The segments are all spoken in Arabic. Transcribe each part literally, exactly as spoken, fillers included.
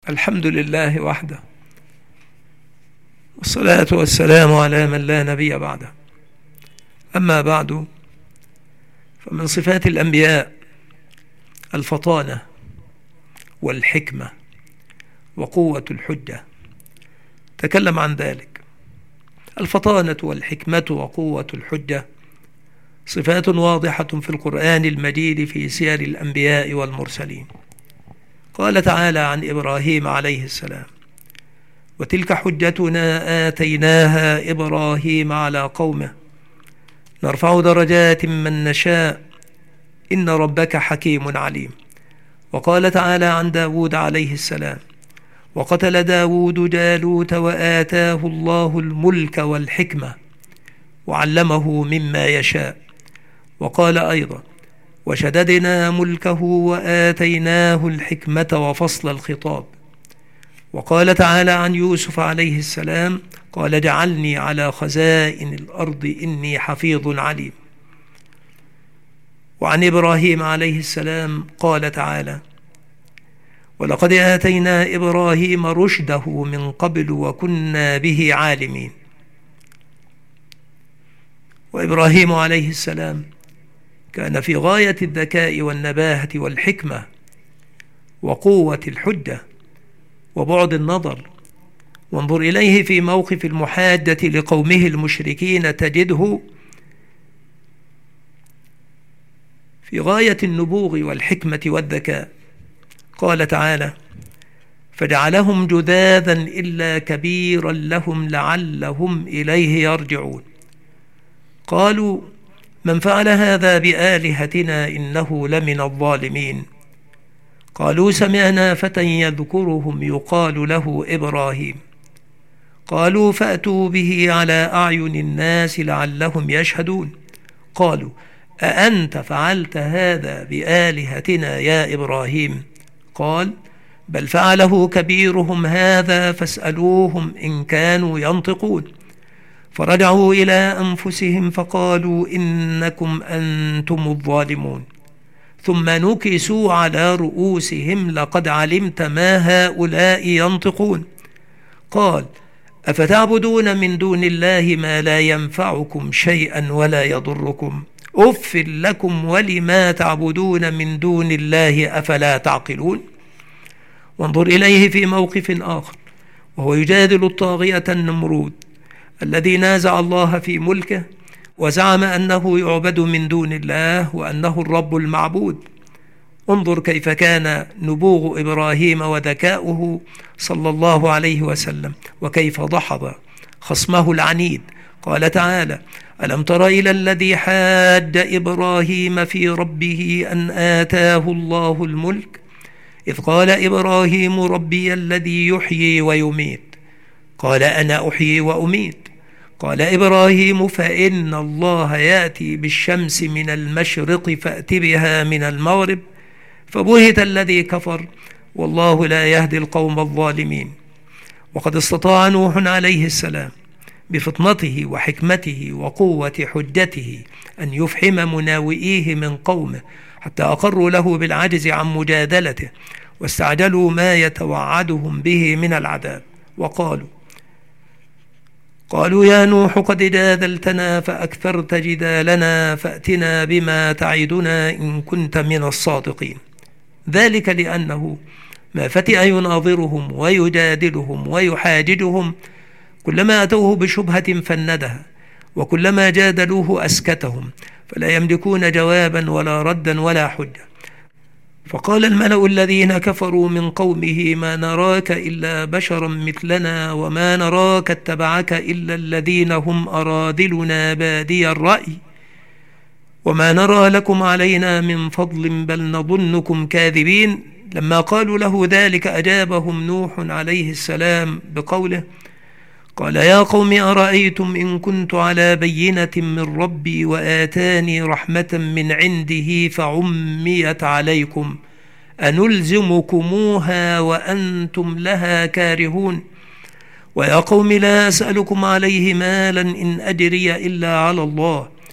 الحمد لله وحده، والصلاة والسلام على من لا نبي بعده. أما بعد، فمن صفات الأنبياء الفطانة والحكمة وقوة الحجة. تكلم عن ذلك. الفطانة والحكمة وقوة الحجة صفات واضحة في القرآن المجيد في سير الأنبياء والمرسلين. قال تعالى عن إبراهيم عليه السلام: وتلك حجتنا آتيناها إبراهيم على قومه نرفع درجات من نشاء إن ربك حكيم عليم. وقال تعالى عن داود عليه السلام: وقتل داود جالوت وآتاه الله الملك والحكمة وعلمه مما يشاء. وقال أيضا: وشددنا ملكه وآتيناه الحكمة وفصل الخطاب. وقال تعالى عن يوسف عليه السلام: قال اجعلني على خزائن الأرض إني حفيظ عليم. وعن إبراهيم عليه السلام قال تعالى: ولقد آتينا إبراهيم رشده من قبل وكنا به عالمين. وإبراهيم عليه السلام كان في غاية الذكاء والنباهة والحكمة وقوة الحجة وبعد النظر. وانظر إليه في موقف المحاجة لقومه المشركين تجده في غاية النبوغ والحكمة والذكاء. قال تعالى: فجعلهم جذاذا إلا كبيرا لهم لعلهم إليه يرجعون. قالوا: من فعل هذا بآلهتنا إنه لمن الظالمين. قالوا: سمعنا فتى يذكرهم يقال له إبراهيم. قالوا: فأتوا به على أعين الناس لعلهم يشهدون. قالوا: أأنت فعلت هذا بآلهتنا يا إبراهيم؟ قال: بل فعله كبيرهم هذا فاسألوهم إن كانوا ينطقون. فرجعوا إلى أنفسهم فقالوا إنكم أنتم الظالمون. ثم نكسوا على رؤوسهم لقد علمت ما هؤلاء ينطقون. قال: أفتعبدون من دون الله ما لا ينفعكم شيئا ولا يضركم أف لكم ولما تعبدون من دون الله أفلا تعقلون. وانظر إليه في موقف آخر وهو يجادل الطاغية النمرود الذي نازع الله في ملكه وزعم أنه يعبد من دون الله وأنه الرب المعبود. انظر كيف كان نبوغ إبراهيم وذكاؤه صلى الله عليه وسلم، وكيف دحض خصمه العنيد. قال تعالى: ألم تر إلى الذي حاج إبراهيم في ربه أن آتاه الله الملك إذ قال إبراهيم ربي الذي يحيي ويميت قال أنا أحيي وأميت. قال إبراهيم: فإن الله يأتي بالشمس من المشرق فأت بها من المغرب فبهت الذي كفر والله لا يهدي القوم الظالمين. وقد استطاع نوح عليه السلام بفطنته وحكمته وقوة حجته أن يفحم مناوئيه من قومه حتى أقروا له بالعجز عن مجادلته واستعجلوا ما يتوعدهم به من العذاب. وقالوا قالوا يا نوح قد جادلتنا فأكثرت جدالنا فأتنا بما تعدنا إن كنت من الصادقين. ذلك لأنه ما فتئ يناظرهم ويجادلهم ويحاججهم كلما أتوه بشبهة فندها، وكلما جادلوه أسكتهم، فلا يملكون جوابا ولا ردا ولا حجة. فقال الملأ الذين كفروا من قومه: ما نراك إلا بشرا مثلنا وما نراك اتبعك إلا الذين هم أراذلنا بادي الرأي وما نرى لكم علينا من فضل بل نظنكم كاذبين. لما قالوا له ذلك أجابهم نوح عليه السلام بقوله: قال يا قوم أرأيتم إن كنت على بينة من ربي وآتاني رحمة من عنده فعميت عليكم أنلزمكموها وأنتم لها كارهون. ويا قوم لا أسألكم عليه مالا إن أجري إلا على الله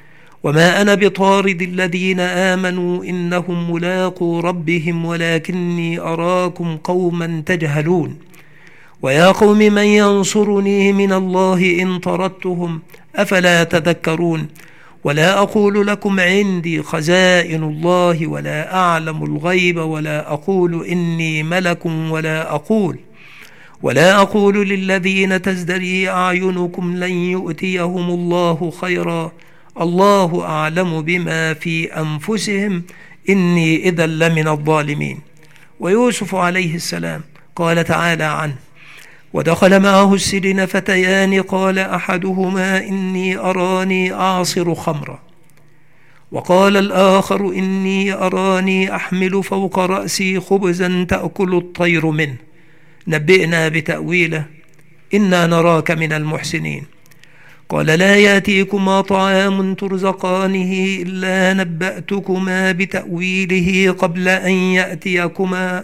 وما أنا بطارد الذين آمنوا إنهم ملاقو ربهم ولكني أراكم قوما تجهلون ويا قوم من ينصرني من الله إن طردتهم أفلا تذكرون ولا أقول لكم عندي خزائن الله ولا أعلم الغيب ولا أقول إني ملك ولا أقول ولا أقول للذين تزدري أعينكم لن يؤتيهم الله خيرا الله أعلم بما في أنفسهم إني إذا لمن الظالمين. ويوسف عليه السلام قال تعالى عنه: ودخل معه السجن فتيان قال أحدهما إني أراني أعصر خمرا وقال الآخر إني أراني أحمل فوق رأسي خبزا تأكل الطير منه نبئنا بتأويله إنا نراك من المحسنين. قال لا يأتيكما طعام ترزقانه إلا نبأتكما بتأويله قبل أن يأتيكما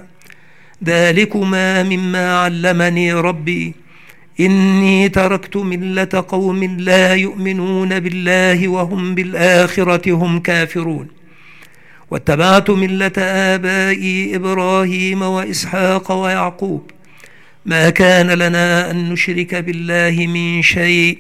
ذلكما مما علمني ربي إني تركت ملة قوم لا يؤمنون بالله وهم بالآخرة هم كافرون واتبعت ملة آبائي إبراهيم وإسحاق ويعقوب ما كان لنا أن نشرك بالله من شيء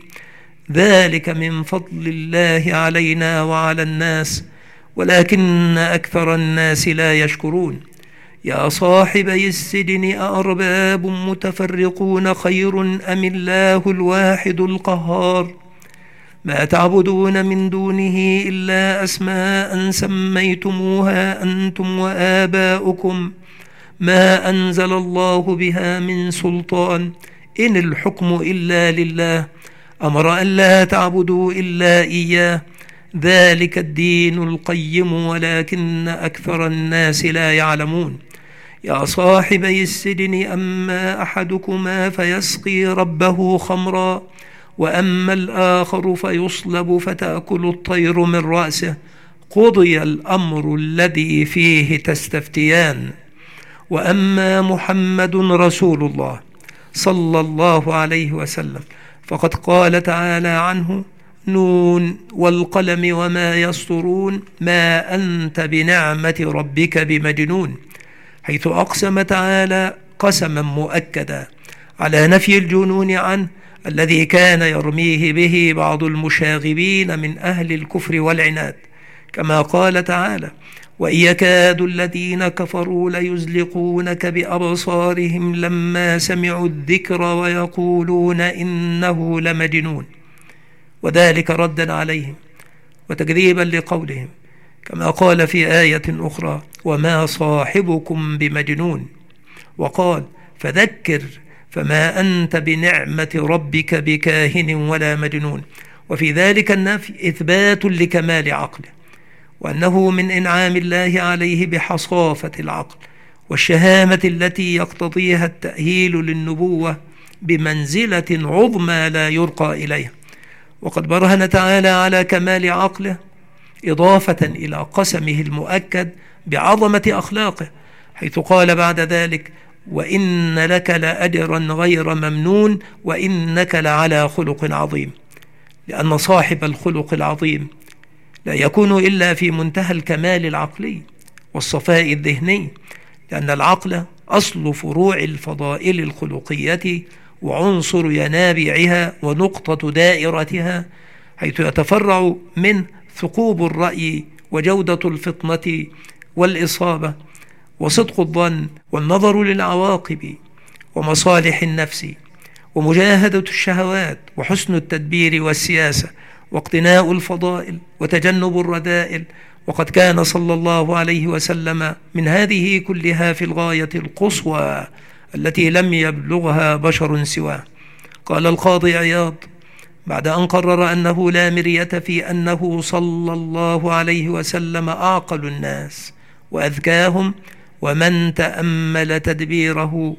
ذلك من فضل الله علينا وعلى الناس ولكن أكثر الناس لا يشكرون. يا صاحبي السجن أأرباب متفرقون خير أم الله الواحد القهار ما تعبدون من دونه إلا أسماء سميتموها أنتم وآباؤكم ما أنزل الله بها من سلطان إن الحكم إلا لله أمر أن لا تعبدوا إلا إياه ذلك الدين القيم ولكن أكثر الناس لا يعلمون. يا صاحبي السجن أما أحدكما فيسقي ربه خمرا وأما الآخر فيصلب فتأكل الطير من رأسه قضي الأمر الذي فيه تستفتيان. وأما محمد رسول الله صلى الله عليه وسلم فقد قال تعالى عنه: نون والقلم وما يسطرون ما أنت بنعمة ربك بمجنون، حيث أقسم تعالى قسما مؤكدا على نفي الجنون عنه الذي كان يرميه به بعض المشاغبين من أهل الكفر والعناد، كما قال تعالى: وإن يكاد الذين كفروا ليزلقونك بأبصارهم لما سمعوا الذكر ويقولون إنه لمجنون، وذلك ردا عليهم وتكذيبا لقولهم، كما قال في آية أخرى: وما صاحبكم بمجنون، وقال: فذكر فما أنت بنعمة ربك بكاهن ولا مجنون. وفي ذلك النفي إثبات لكمال عقله، وأنه من إنعام الله عليه بحصافة العقل والشهامة التي يقتضيها التأهيل للنبوة بمنزلة عظمى لا يرقى إليها. وقد برهن تعالى على كمال عقله إضافة إلى قسمه المؤكد بعظمة أخلاقه، حيث قال بعد ذلك: وإن لك لأجرا غير ممنون وإنك لعلى خلق عظيم، لأن صاحب الخلق العظيم لا يكون إلا في منتهى الكمال العقلي والصفاء الذهني، لأن العقل أصل فروع الفضائل الخلقية وعنصر ينابيعها ونقطة دائرتها، حيث يتفرع منه ثقوب الرأي وجودة الفطنة والإصابة وصدق الظن والنظر للعواقب ومصالح النفس ومجاهدة الشهوات وحسن التدبير والسياسة واقتناء الفضائل وتجنب الرذائل. وقد كان صلى الله عليه وسلم من هذه كلها في الغاية القصوى التي لم يبلغها بشر سواه. قال القاضي عياض بعد أن قرر أنه لا مرية في أنه صلى الله عليه وسلم أعقل الناس وأذكاهم: ومن تأمل تدبيره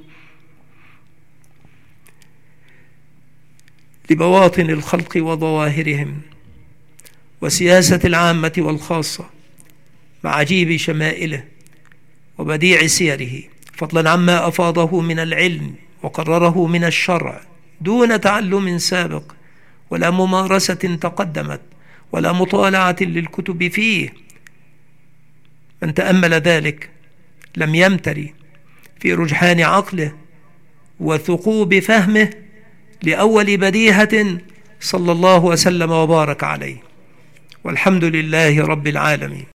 لبواطن الخلق وظواهرهم وسياسة العامة والخاصة مع عجيب شمائله وبديع سيره، فضلا عما أفاضه من العلم وقرره من الشرع دون تعلم سابق ولا ممارسة تقدمت ولا مطالعة للكتب فيه. من تأمل ذلك لم يمتري في رجحان عقله وثقوب فهمه لأول بديهة صلى الله وسلم وبارك عليه، والحمد لله رب العالمين.